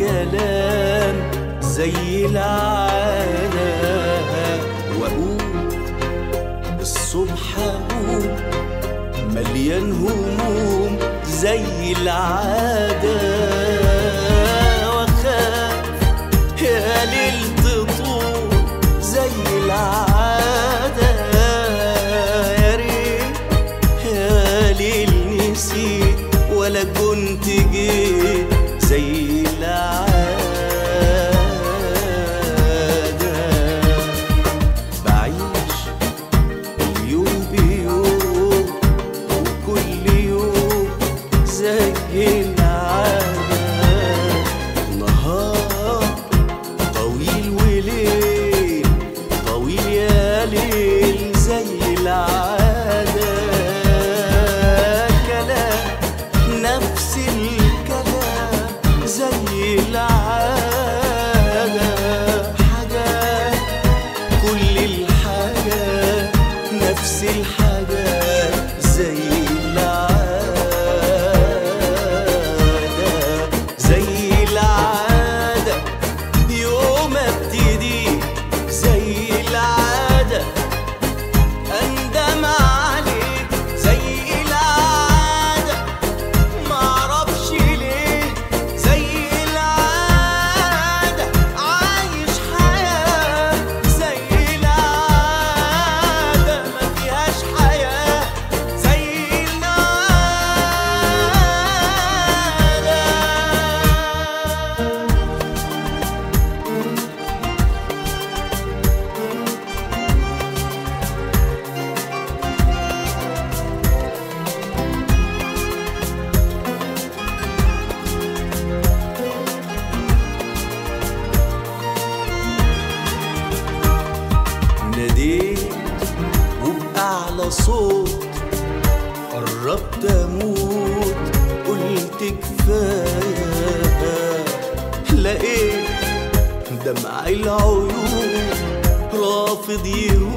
كلام زي العادة، وأقوم الصبح أقوم مليان هموم زي العادة، وأخاف يا ليل تطول زي العادة، يا ريت يا ليل نسيت ولا كنت جيت زي العادة. بعيش اليوم بيوم وكل يوم زي العادة، نهار طويل وليل طويل يا ليل زي العادة، كلام نفس الكلام زي العادة، حاجات كل الحاجات نفس الحاجات زي العادة، زي العادة يوم ابتدي زي العادة، أندم عليك زي العادة، معرفش ليه زي العادة، عايش حياة زي العادة، ما فيهاش حياة زي العادة. ناديت وبأعلى صوت، قربت أموت قلت كفاية، لقيت دمع العيون رافض يهون